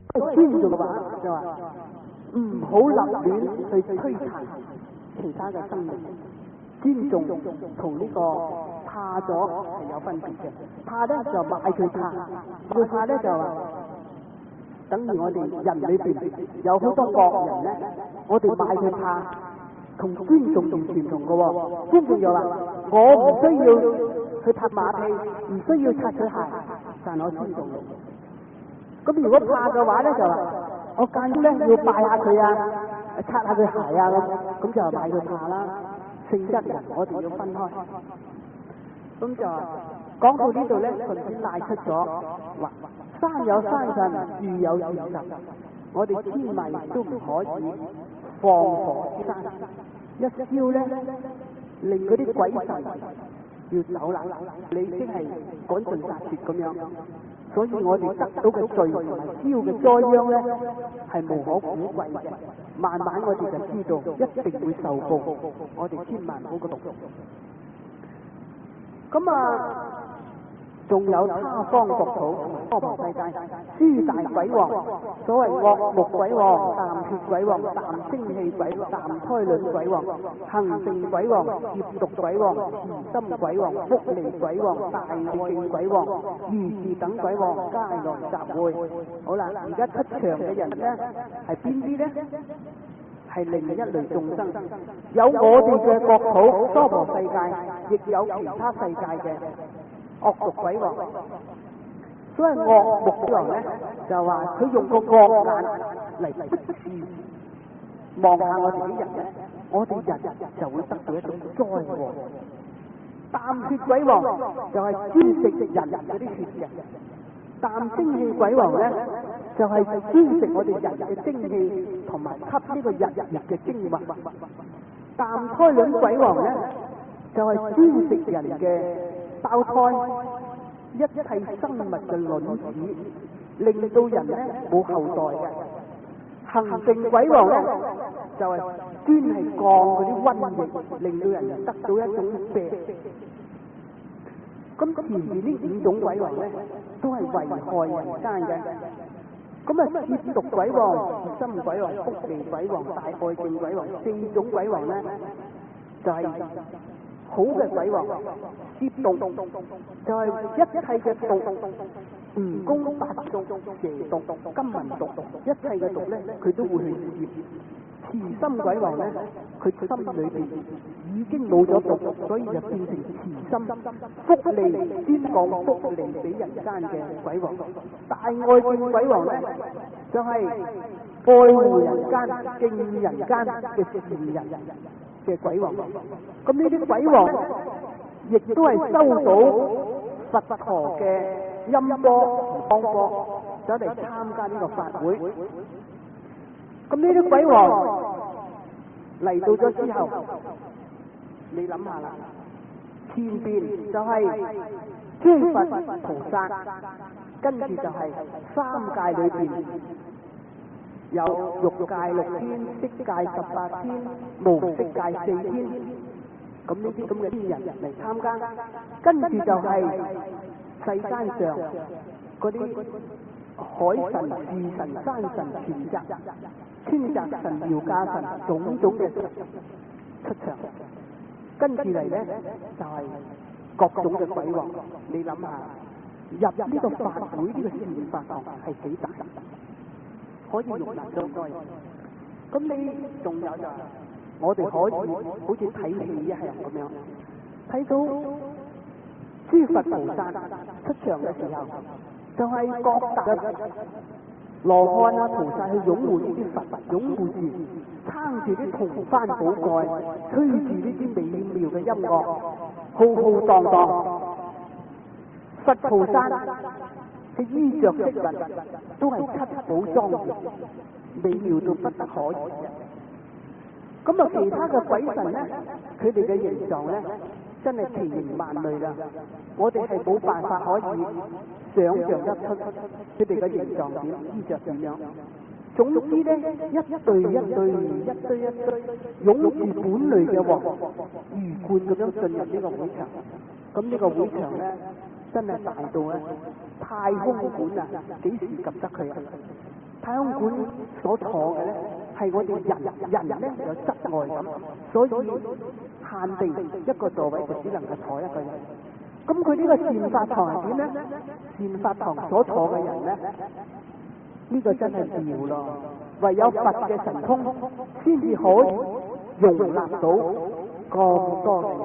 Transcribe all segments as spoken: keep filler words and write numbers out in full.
尊重嘅話就話唔好立亂去摧殘其他嘅生命。尊重同呢個怕咗係有分別嘅。怕咧就買佢怕，佢怕咧就話等於我哋人裏邊有好多惡人咧，我哋買佢怕同尊重完全唔同嘅喎。尊重就話我唔需要去拍馬屁，唔需要擦佢鞋，但我尊重你。咁如果怕嘅話咧就話我間中咧要拜下佢啊，擦下佢鞋啊咁，咁就買佢怕啦。性質人我哋要分開。咁就講到呢度咧，順便帶出咗話山有山神，樹有樹神，我哋千萬都唔可以放火燒山，一燒咧令嗰啲鬼神要走啦，你即係趕盡殺絕咁樣。所以我哋得到嘅罪同埋燒嘅災殃咧係無可估計嘅，慢慢我哋就知道一定會受報，我哋千萬唔好咁做。咁啊，仲有他方國土、娑婆世界、諸大鬼王，所謂惡目鬼王、淡血鬼王、淡精氣鬼王、淡胎卵鬼王、行性鬼王、劫毒鬼王、慈心鬼王、福利鬼王、大愛敬鬼王、如是等鬼王皆來集會。好啦，而家出場嘅人咧係邊啲咧？係另一類眾生，有我哋嘅國土娑婆世界，亦有其他世界嘅惡毒鬼王。所謂惡目鬼王咧，就話佢用個惡眼嚟逼視望下我哋啲人咧，我哋人就會得到一種災禍。淡血鬼王就係專食人嗰啲血嘅。淡精氣鬼王咧，就係專食我哋人嘅精氣，同埋吸呢個日月嘅精華。淡胎卵鬼王咧，就係專食人嘅胞胎，一切生物嘅卵子，令到人咧冇後代嘅。行性鬼王咧，就係專係降嗰啲瘟疫，令到人得到一種病。咁前面呢五種鬼王咧，都係危害人間嘅。咁啊，劫毒鬼王、慈心鬼王、福利鬼王、大愛敬鬼王，四種鬼王咧，就係、是、好嘅鬼王。劫毒就係一切嘅毒，蜈蚣、八毒、蛇毒、金銀毒，一切嘅毒咧，佢都會去劫。慈心鬼王咧，佢心裏邊已經冇咗毒，所以就變成慈心。福利專講福利俾人間嘅鬼王。大愛敬鬼王咧，就係、是、愛護人間、敬人間嘅善人嘅鬼王。咁呢啲鬼王亦都係收到佛陀嘅音波同光波，走嚟參加呢個法會。咁呢啲鬼王嚟到咗之後，你諗下啦，前邊就係諸佛菩薩，跟住就係三界裏邊有欲界六天、色界十八天、無色界四天。咁呢啲咁嘅天人嚟參加，跟住就係世間上嗰啲海神、樹神、山神、泉澤、川澤神、苗家神，種種嘅出場。跟住嚟咧就係、是、各種嘅鬼王。你諗下，入呢個法會呢、這個善法堂係幾大，可以容納咗咁多人。咁你仲有就係、是、我哋可以好似睇戲一樣咁樣，睇到諸佛菩薩出場嘅時候，就係、是、各大嘅羅漢啊菩薩去擁護呢啲佛，擁護住撐住啲銅幡寶蓋，吹住呢啲美妙嘅音樂，浩浩蕩蕩。佛菩薩嘅衣着飾物都係七寶裝飾，美妙到不得可言。咁啊，其他嘅鬼神咧，佢哋嘅形狀咧，真係奇形萬類啦！我哋係冇辦法可以想象得出佢哋嘅形狀點、衣着點樣。總之咧，一對一對、一堆一堆，擁住本類嘅王，魚貫咁樣進入呢個會場。咁呢個會場咧，真係大到咧太空館啊！幾時及得佢啊？ 太空館所坐嘅咧，係我哋人人咧有質礙感，所以限定一個座位就只能夠坐一個人。咁佢呢個善法堂係點咧？善法堂所坐嘅人咧，呢、這個真係妙咯！唯有佛嘅神通先至可以容納到咁多嘅人。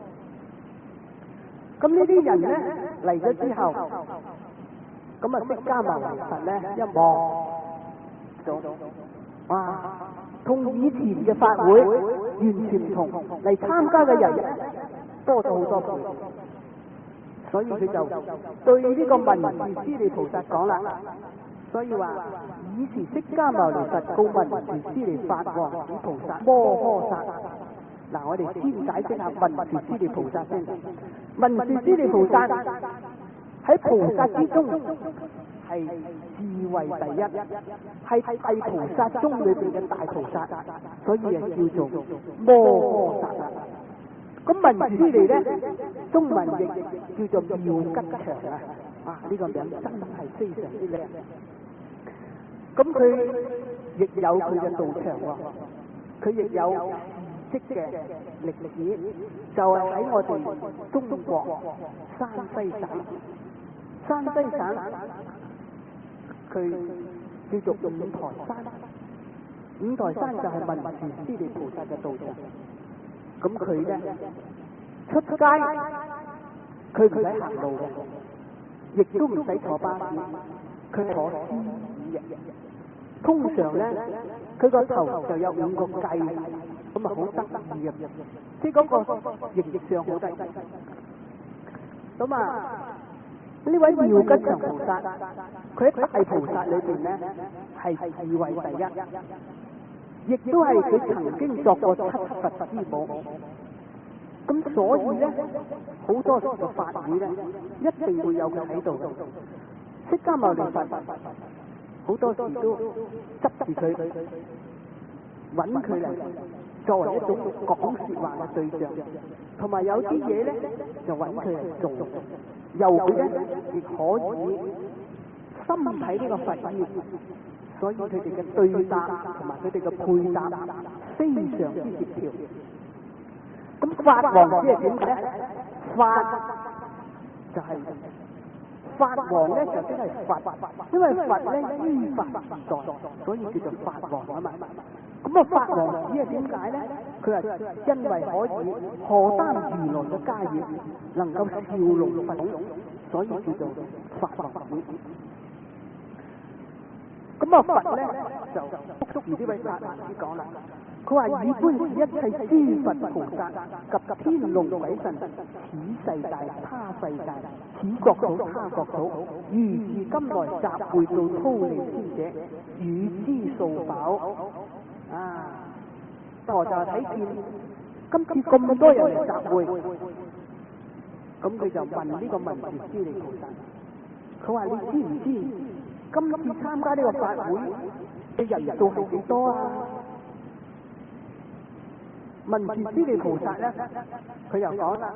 咁呢啲人咧嚟咗之後，咁啊釋迦牟尼佛咧一望咗，哇！同以前嘅法會完全唔同，嚟參加嘅人多咗好多倍。所以佢就對呢個文殊師利菩薩講啦，所以話以時釋迦牟尼佛告文殊師利法王子菩薩摩訶薩。嗱，我哋先解釋下文殊師利菩薩先。文殊師利菩薩喺菩薩之中係智慧第一，係大菩薩中裏邊嘅大菩薩，所以係叫做摩訶薩。咁文殊師利咧，中文譯叫做妙吉祥啊！啊，呢、這個名真係非常之靚。咁佢亦有佢嘅道場喎，佢亦有事蹟嘅歷史，就係、是、喺我哋中國山西省。山西省佢叫做五台山，五台山就係文殊師利菩薩嘅道場。咁佢咧出街，佢唔使行路嘅，亦都唔使坐巴士，佢坐獅子嘅。通常咧，佢個頭就有五個髻，咁啊好得意嘅，即係嗰個形象好得意。咁啊，呢位妙吉祥菩薩，佢喺大菩薩裏邊咧係智慧第一，亦都係佢曾經作過七佛之母。咁所以咧，好多時嘅法會咧，一定會有佢喺度。釋迦牟尼佛好多時都執住佢，揾佢嚟作為一種講説話嘅對象，同埋有啲嘢咧就揾佢嚟做，由佢咧亦可以深睇呢個佛業，所以佢哋嘅對答同埋佢哋嘅配搭非常之協調。咁法王即係點咧？法就係、是、法王咧，就即係佛，因為佛咧依法自在，所以叫做法王啊嘛。咁啊，法王只係點解咧？佢係因為可以荷擔如來嘅家業，能夠笑容佛種，所以叫做法王子。咁啊，佛咧就捉住呢位法王子講啦。佢話以觀一切諸佛菩薩及天龍鬼神，此世界他世界，此國土他國土，如是今來集會到忉利天者，與之數飽。啊！我就睇見今次咁多人嚟集會，咁佢就問呢個文殊師利菩薩，佢話你知唔知今次參加呢個法會嘅人數係幾多啊？文殊師利菩薩咧，佢又講啦：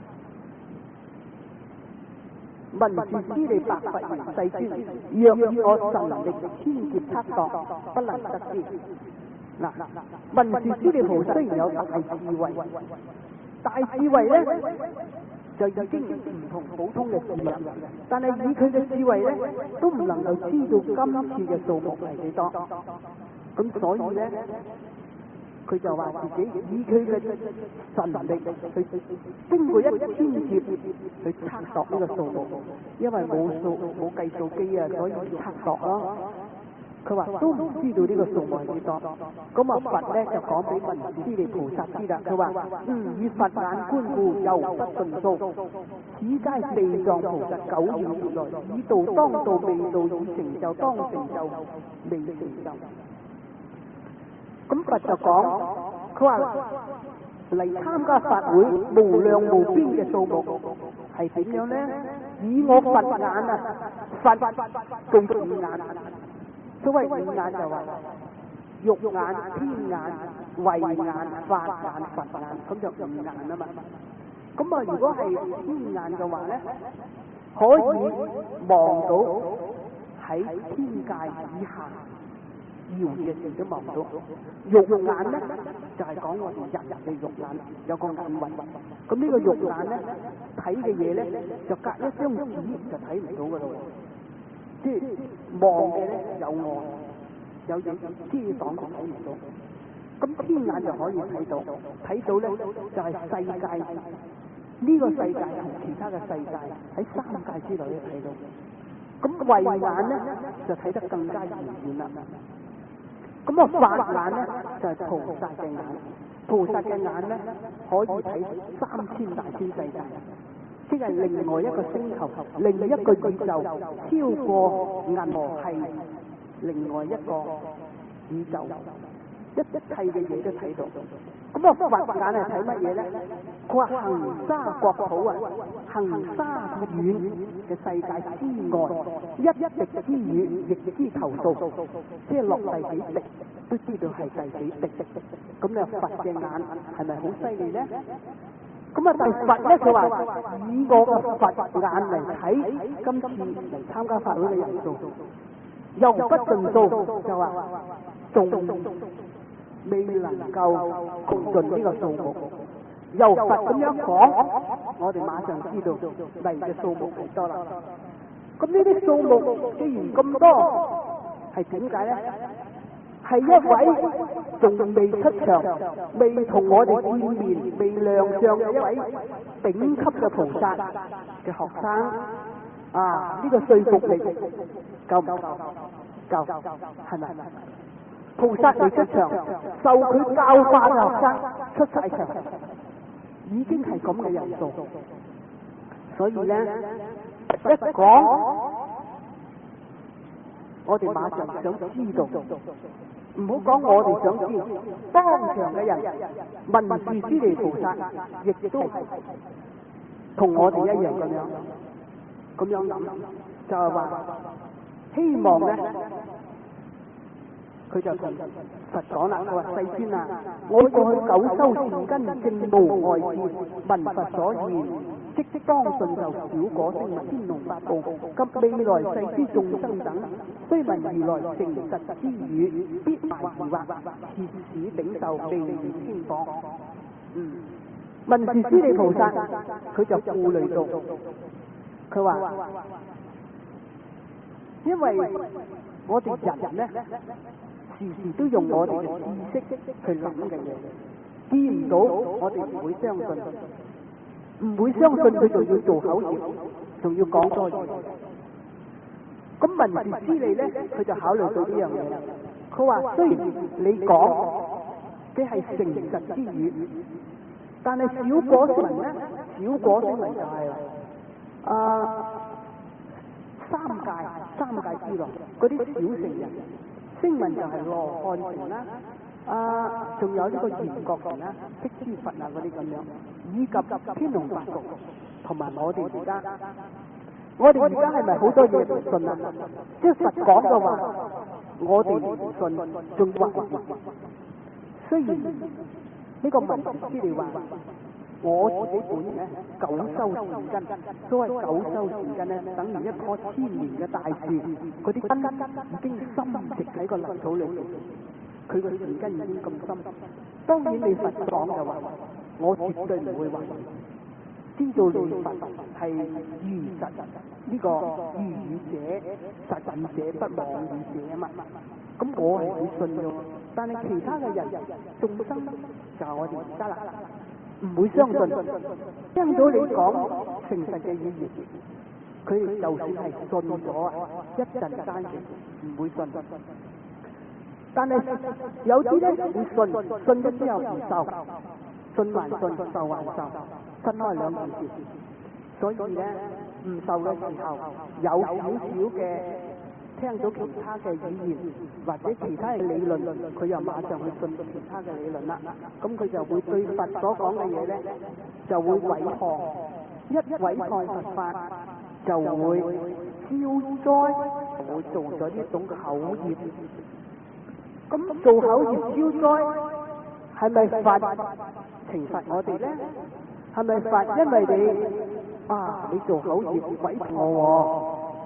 文殊師利白佛言，世尊，若以我神力千劫測度，不能得知。嗱，文殊師利菩薩雖然有大智慧，大智慧咧就已經唔同普通嘅智慧，但係以佢嘅智慧咧，都唔能夠知道今次嘅數目係幾多。咁所以咧，佢就話自己以佢嘅神力去經過一千劫去測度呢個數目，因為冇數冇計數機啊，所以測度咯。佢話都唔知道呢個數目係幾多。咁啊佛咧就講俾文殊師利菩薩知啦。佢話：嗯，以佛眼觀故，猶不盡數。此皆地藏菩薩久遠劫來，以道當道，未道以成就當成就，未成就。咁佛就講，佢話嚟參加法會無量無邊嘅數目係點樣咧？以我佛眼啊，佛具五眼。所謂五眼就話肉眼、天眼、慧眼、法眼、佛眼，咁就五眼啊嘛。咁啊，如果係天眼嘅話咧，可以望到喺天界以下遙嘅事都望唔到。肉眼咧就係、是、講我哋人嘅肉眼有個眼雲，咁呢個肉眼咧睇嘅嘢咧就隔一張紙就睇唔到噶咯。即係望嘅咧有礙，有嘢遮擋就睇唔到。咁天眼就可以睇到，睇到咧就係、是、世界呢、這個世界同其他嘅世界喺三界之內都睇到。咁慧眼咧就睇得更加遙遠啦。咁啊法眼咧就係、是、菩薩嘅眼，菩薩嘅眼咧可以睇三千大千世界，即係另外一個星球、另一個宇宙，超過銀河系另外一個宇宙，一一切嘅嘢都睇到。咁啊佛眼係睇乜嘢咧？佢話行沙國土啊，行沙遠嘅世界之外，一滴之雨亦知頭數，即係落第幾滴都知道係第幾滴。咁你話佛嘅眼係咪好犀利咧？咁啊但係佛咧，佢話以我嘅佛眼嚟睇，今次嚟參加法會嘅人數又不盡數，就話仲未能夠窮盡呢個數目。由佛咁樣講，我哋馬上知道嚟嘅數目幾多啦。咁呢啲數目既然咁多，係點解咧？係一位仲未出場、未同我哋見面、未亮相嘅一位頂級嘅菩薩嘅學生啊！呢、這個說服力夠唔夠？夠，係咪？菩薩未出場，受佢教化嘅學生出晒場。已經係咁嘅人數，所以咧一講，我哋馬上想知道，唔好講我哋想知，當場嘅人，文殊師利菩薩亦都同我哋一樣咁樣，咁樣諗，就係話希望咧。佢就同佛講啦，佢話世尊啊，我過去九修善根正無外志，聞佛所言，即即當信受小果聲聞天龍八部及未來世之眾生等，雖聞如來誠實之語，必懷疑惑，切使頂受未如天講。嗯，文殊師利菩薩佢就顧慮到，佢話因為我哋人咧。時時都用我哋嘅知識去諗嘅嘢，見唔到我哋唔會相信，唔會相信佢仲要做口業，仲要講多嘢。咁文殊師利咧，佢就考慮到呢樣嘢啦。佢話雖然你講嘅係誠實之語，但係小果聲聞咧，小果聲聞就係、是、啊三界三界之內嗰啲小乘人。聲聞就係羅漢乘啦，啊，仲有呢個緣覺乘啦、辟支佛啊嗰啲咁樣，以及天龍八部，同埋我哋而家，我哋而家係咪好多嘢唔信啊？即係佛講嘅話，我哋唔信，仲懷疑。雖然呢個文殊師利話，我自己本人咧九修善根，所謂九修善根咧，等於一棵千年嘅大樹，嗰啲根已經深植喺個泥土裏面，佢個善根已經咁深。當然你佛講嘅話，我絕對唔會懷疑，知道你佛係如實呢個如語者、實語者、不妄語者啊嘛。咁我係會信嘅，但係其他嘅人眾生就係我哋而家啦。唔會相信，聽到你講誠實嘅語言，佢哋就算係信咗啊，一陣間唔會信。但係有啲咧會信，信咗之後唔受，信還信，受還受，分開兩件事。所以咧唔受嘅時候，有少少嘅聽到其他嘅語言或者其他嘅理論，佢又馬上去信其他嘅理論啦。咁佢就會對佛所講嘅嘢咧，就會毀謗，一毀謗佛法，就會消災，就會做咗呢種口業。咁做口業消災，係咪佛懲罰我哋咧？係咪佛因為你啊，你做口業毀謗我喎？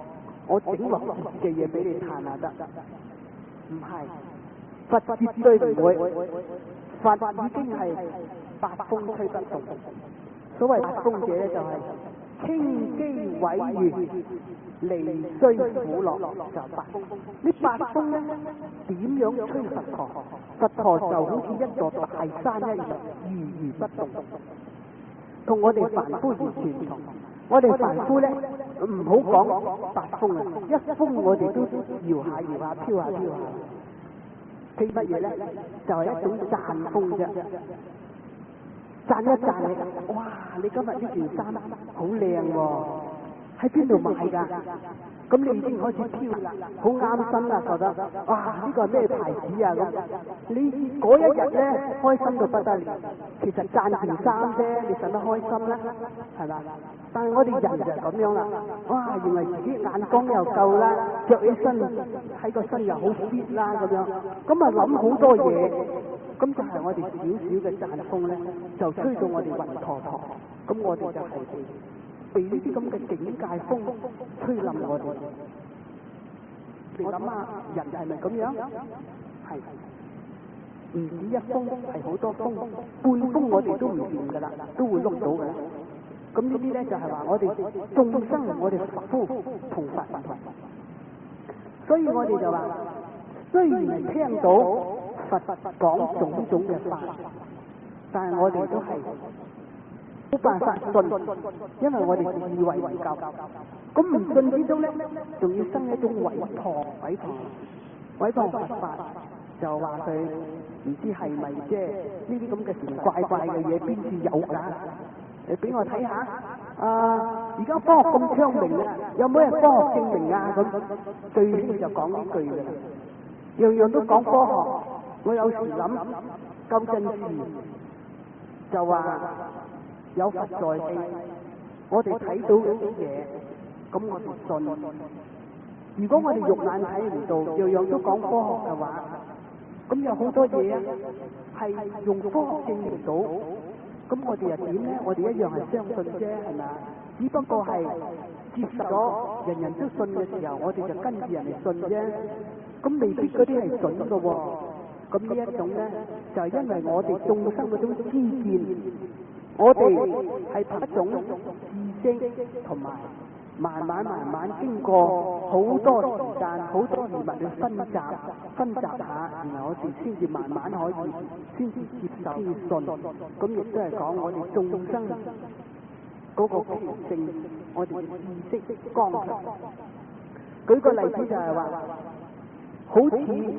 我整落嘅嘢俾你嘆下得，唔係，佛絕對唔會，佛已經係八風吹不動。所謂八風者咧就係傾機毀譽，離衰苦樂，就八風。呢八風咧點樣吹佛陀？佛陀就好似一座大山一樣，如如不動，同我哋凡夫完全唔同。我哋凡夫咧唔好講八風啊，一風我哋都搖下搖下，飄下飄下。係乜嘢咧？就係、是、一種讚風啫，讚一讚你，哇！你今日呢件衫好靚喎，喺邊度買㗎？咁你已經開始飄啦，好啱身啦，覺得哇！呢個係咩牌子啊？咁你嗰一日咧開心到不得了。其實讚件衫啫，你使乜開心咧？係嘛？但係我哋人就係咁樣啦，哇！認為自己眼光又夠啦，着起身喺個身又好 fit 啦咁樣，咁啊諗好多嘢，咁就係我哋少少嘅讚風咧，就吹到我哋暈陀陀，咁我哋就係被呢啲咁嘅境界風吹冧我哋。你諗下，人係咪咁樣？係，唔止一風，係好多風，半風我哋都唔掂噶啦，都會碌到嘅。咁呢啲咧就係話我哋眾生，我哋凡夫同佛唔同，所以我哋就話，雖然聽到佛講種種嘅法，但係我哋都係冇辦法信，因為我哋智慧唔夠。咁唔信之中咧，仲要生一種毀謗、毀謗、毀謗佛法，就話佢唔知係咪即係呢啲咁嘅奇怪怪嘅嘢，邊處有㗎？你俾我睇下，啊！而家科學咁昌明啊，有冇人科學證明啊？咁最興就講呢句嘅啦，樣樣都講科學。我有時諗，舊陣時就話有佛在地，我哋睇到嗰啲嘢，咁我哋信。如果我哋肉眼睇唔到，樣樣都講科學嘅話，咁有好多嘢啊，係用科學證明到。咁我哋又點咧？我哋一樣係相信啫，係咪啊？只不過係接受咗人人都信嘅時候，我哋就跟住人哋信啫。咁未必嗰啲係準嘅喎。咁呢一種咧，就係、是、因為我哋眾生嗰種知見，我哋係憑一種知識同埋慢慢慢慢經過好多時間、好多事物去分集、分集下，然後我哋先至慢慢可以先至接受、先信。咁亦都係講我哋眾生嗰個奇性，我哋嘅意識光明。舉個例子就係話，好似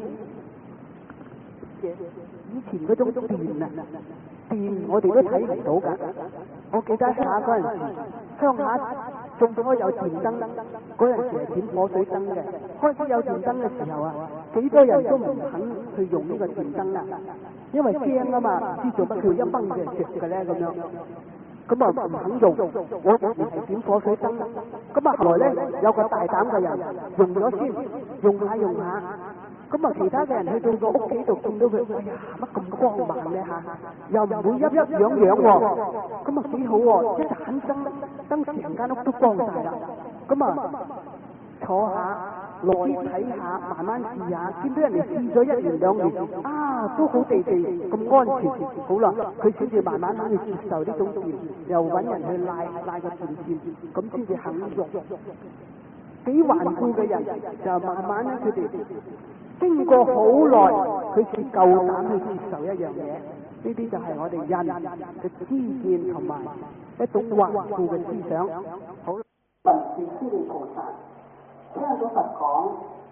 以前嗰種電啊，電我哋都睇唔到㗎。我記得下嗰陣時，鄉下種咗有電燈，嗰陣時係點火水燈嘅。開始有電燈嘅時候啊，幾多人都唔肯去用呢個電燈啦，因為驚啊嘛，唔知做乜佢一掹就着嘅咧咁樣。咁啊唔肯用，我我哋係點火水燈。咁啊後來咧有個大膽嘅人用咗先，用下用下。咁啊，其他嘅人去到個屋企度見到佢，哎呀，乜咁光猛咧嚇，又唔會一一樣樣喎，咁啊幾好喎，一盞燈燈成間屋都光晒啦。咁啊，坐下落啲睇下，慢慢試下，見到人哋試咗一年兩年，啊，都好地地咁安全，好啦，佢先至慢慢肯去接受呢種電，又揾人去拉拉個電線，咁先至肯用。幾頑固嘅人就慢慢咧，佢哋經過好耐，佢先夠膽去接受一樣嘢。呢啲就係我哋人嘅知見同埋一種頑固嘅思想。好，文殊師利菩薩聽到佛講，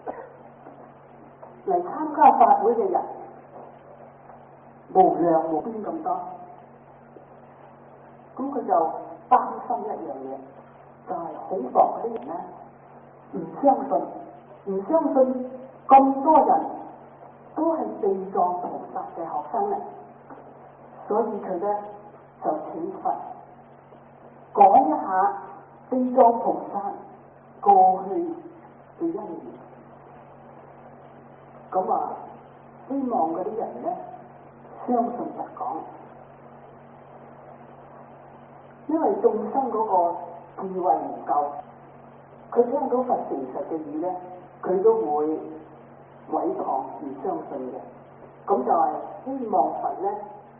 嚟參加法會嘅人無量無邊咁多，咁佢就擔心一樣嘢，就係恐防嗰啲人咧唔相信，唔相信。咁多人都係地藏菩薩嘅學生嚟，所以佢咧就請佛講一下地藏菩薩過去嘅因緣。咁啊，希望嗰啲人咧相信佛講，因為眾生嗰個智慧唔夠， 佢聽到佛誠實嘅語咧，佢都會委託而相信嘅。咁就係希望佛咧，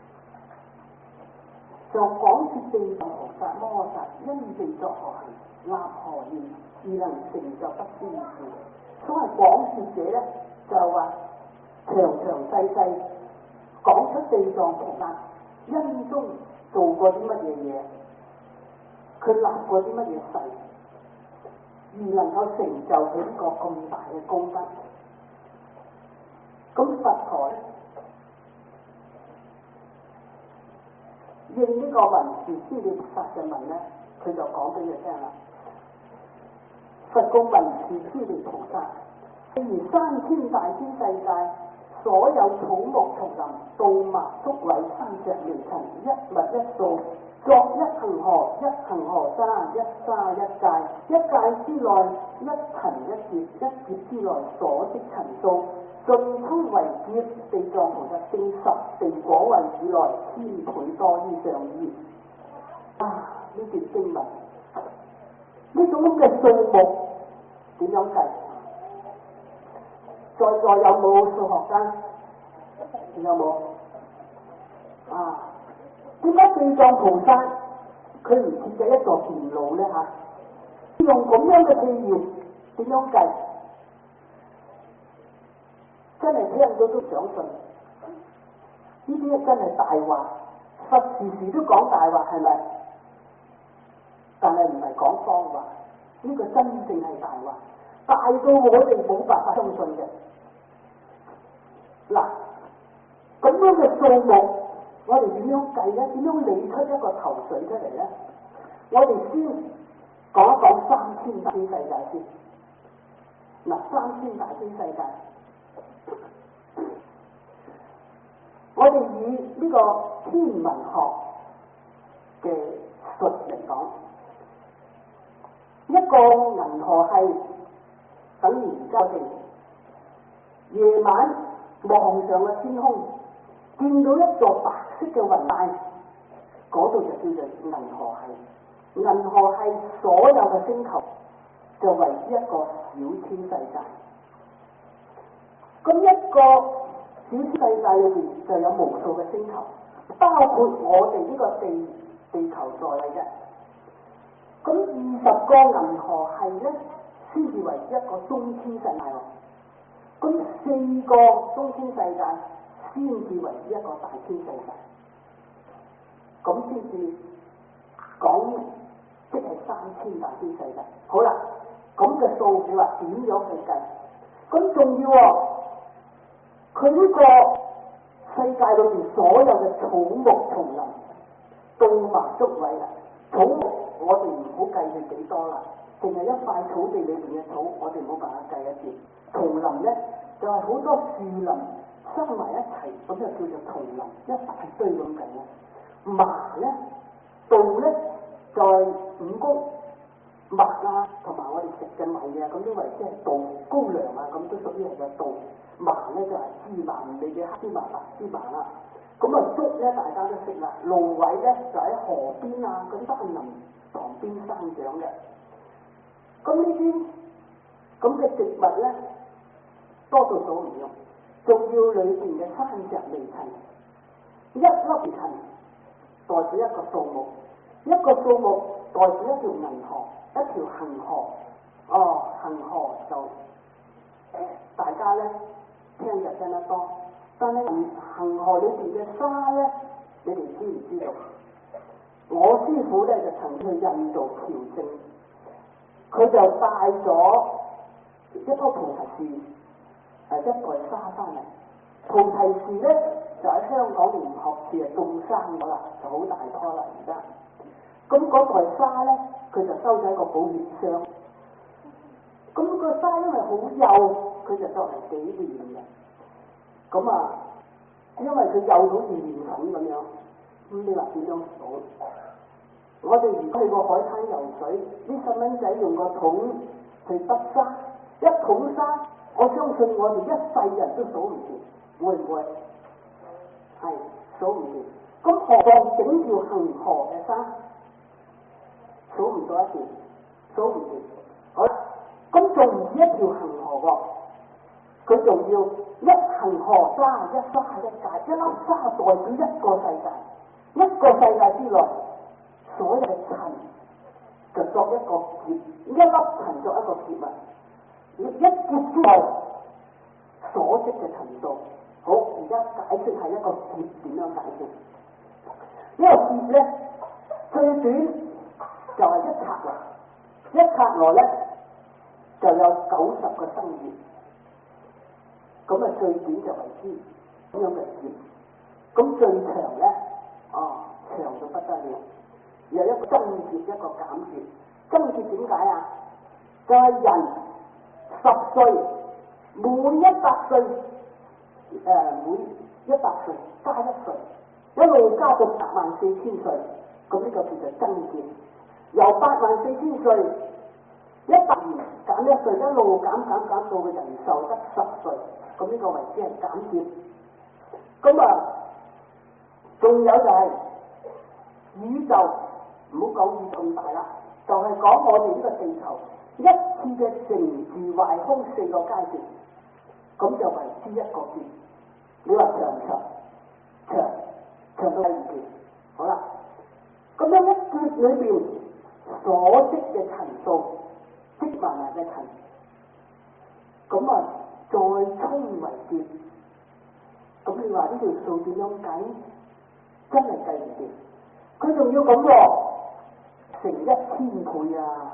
就廣説地藏菩薩摩薩因地作何行，立何願，而能成就不思議事。所謂廣説者咧，就係話詳詳細細講出地藏菩薩因中做過啲乜嘢嘢，佢立過啲乜嘢誓，而能夠成就佢呢個咁大嘅功德。咁佛陀咧，應呢個文殊師利菩薩嘅問咧，佢就講俾佢聽啦。佛告文殊師利菩薩：譬如三千大千世界，所有草木叢林、稻麻竹葦、山石微塵，一物一數，作一恒河，一恒河沙，一沙一界，一界之內，一塵一劫，一劫之內所積塵數，盡空為劫。地藏菩薩正十地果位以內，千倍多於上衣。啊！呢段經文，呢種咁嘅數目點樣計？在座有冇數學家？有冇？啊？點解地藏菩薩佢唔設計一座電腦咧嚇？用咁樣嘅語言點樣計？真係聽到都想信，呢啲真係大話。佛時時都講大話，係咪？但係唔係講謊話，呢、這個真正係大話，大到我哋冇辦法相信嘅。嗱，咁樣嘅數目，我哋點樣計咧？點樣理出一個頭緒出嚟咧？我哋先講一講三千大千世界先。嗱，三千大千世界。我哋以呢個天文學嘅術嚟講，一個銀河系等於而家我哋夜晚望上嘅天空，見到一座白色嘅雲帶，嗰度就叫做銀河系。銀河系所有嘅星球就為之一個小天世界。咁一個小天世界裏邊就有無數嘅星球，包括我哋呢個地地球在內嘅。咁二十個銀河系咧，先至為一個中天世界喎。咁四個中天世界先至為一個大天世界。咁先至講，即係三千大天世界。好啦，咁嘅數你話點樣去計？咁仲要喎，佢呢個世界裏邊所有嘅草木叢林、稻麻竹葦啦，草木我哋唔好計佢幾多啦，淨係一塊草地裏邊嘅草，我哋冇辦法計一次。叢林咧就係、是、好多樹林生埋一齊，咁就叫做叢林，一大堆咁計啦。麻咧、稻咧就係、是、五穀、麥啊，同埋我哋食嘅米啊，咁都為之係稻、高粱啊，咁都屬於係個稻。麻咧就係、是、芝麻，唔理嘅黑芝麻、白芝麻啦。咁啊竹咧大家都識啦，蘆葦咧就喺河邊啊，嗰啲山林旁邊生長嘅。咁呢啲咁嘅植物咧，多到數唔用，仲要裏邊嘅山石微塵，一粒微塵代表一個數目，一個數目代表一條銀河，一條恒河。哦，恒河就大家咧聽就聽得多，但係恒河裏邊嘅沙咧，你哋知唔知道？我師父咧就曾去印度朝聖，佢就帶咗一棵菩提樹，誒一袋沙翻嚟。菩提樹咧就喺香港蓮學寺啊種生咗啦，就好大棵啦而家。咁嗰袋沙咧，佢就收咗一個保險箱。咁個沙因為好幼，佢就作為紀念嘅。咁啊，因為佢幼到似麵粉咁樣，咁你話點樣數？我哋如果去個海灘游水，啲細蚊仔用個桶去揼沙，一桶沙，我相信我哋一世人都數唔掂，會唔會？係數唔掂。咁何況整條恒河嘅沙，數唔到一掂，數唔掂。好啦。 仲唔止一條恒河喎，佢仲要一恒河沙一沙一界，一粒沙代表一個世界，一個世界之內所有嘅塵就作一個劫，一粒塵作一個劫物，一劫之後所積嘅塵數。好，而家解釋係一個劫點樣解釋？呢個劫咧最短就係一剎那，一剎那咧就有九十個生月，咁啊最短就為之咁樣嘅劫。咁最長咧，啊長到不得了，有一個增劫一個減劫。增劫點解啊？就係、是、人十歲每一百歲，誒、呃、每一百歲加一歲，一路加到八萬四千歲，咁呢個叫做增劫。由八萬四千歲一百年減一歲，一路減減減到嘅人壽得十歲，咁呢個為之係減劫。咁啊，仲有就係宇宙，唔好講宇宙咁大啦，就係、是、講我哋呢個地球一次嘅成住壞空四個階段，咁就為之一個劫。你話長唔長？長，長到第二劫。好啦，咁樣一劫裏邊所積嘅塵數，積埋埋嘅塵，咁啊再沖為劫。咁你話呢條數點樣計？真係計唔掂。佢仲要咁喎，成一千倍啊！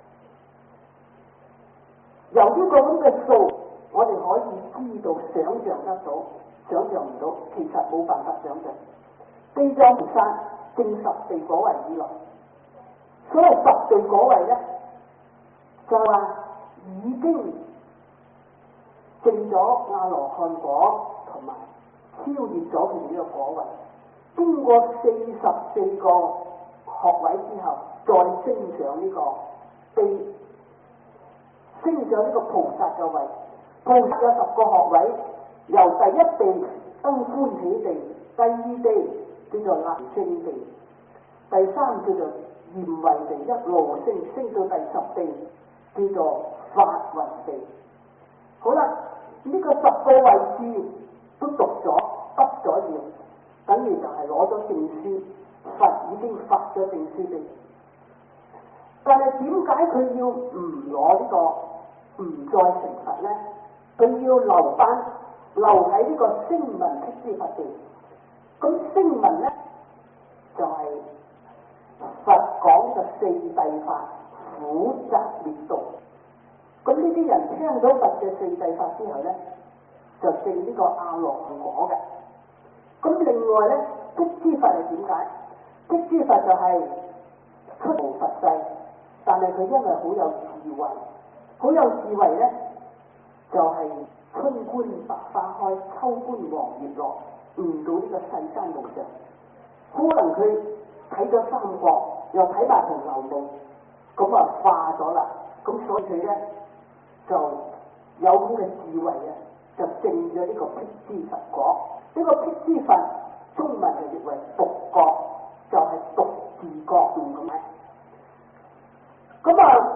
由呢個咁嘅數，我哋可以知道、想像得到，想像唔到，其實冇辦法想像。地藏菩薩證十地果位以來，所謂十地果位咧，就話已經證咗阿羅漢果，同埋超越咗佢哋呢個果位。經過四十四個學位之後，再升上呢個地，升上呢個菩薩嘅位。菩薩有十個學位，由第一地登歡喜地，第二地叫做難勝地，第三叫做焰慧地，一路升升到第十地叫做法雲地。好啦，呢、這個十個位置都讀咗，得咗了。等於就係攞咗證書，佛已經發咗證書俾。但係點解佢要唔攞呢個，唔再成佛咧？佢要留班，留喺呢個聲聞辟支佛地。咁聲聞咧就係、是、佛講嘅四諦法，苦集滅道。咁呢啲人聽到佛嘅四諦法之後咧，就證呢個阿羅漢果嘅。咁另外咧，辟支佛係點解？辟支佛就係出無佛世，但係佢因為好有智慧，好有智慧咧，就係、是、春觀百花開，秋觀黃葉落，悟到呢個世間無常。可能佢睇咗三國，又睇埋《紅樓夢》，咁啊化咗啦。咁所以佢咧就有咁嘅智慧啊，就證咗呢個辟支佛果。呢個辟支佛中文就譯為獨覺，就係、是、獨自覺悟咁解。咁啊，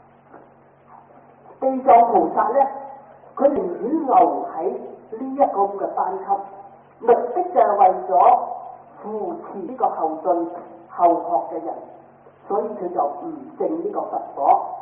地藏菩薩咧，佢寧願留喺呢一個咁嘅班級，目的就係為咗扶持呢個後進後學嘅人，所以佢就唔證呢個佛果。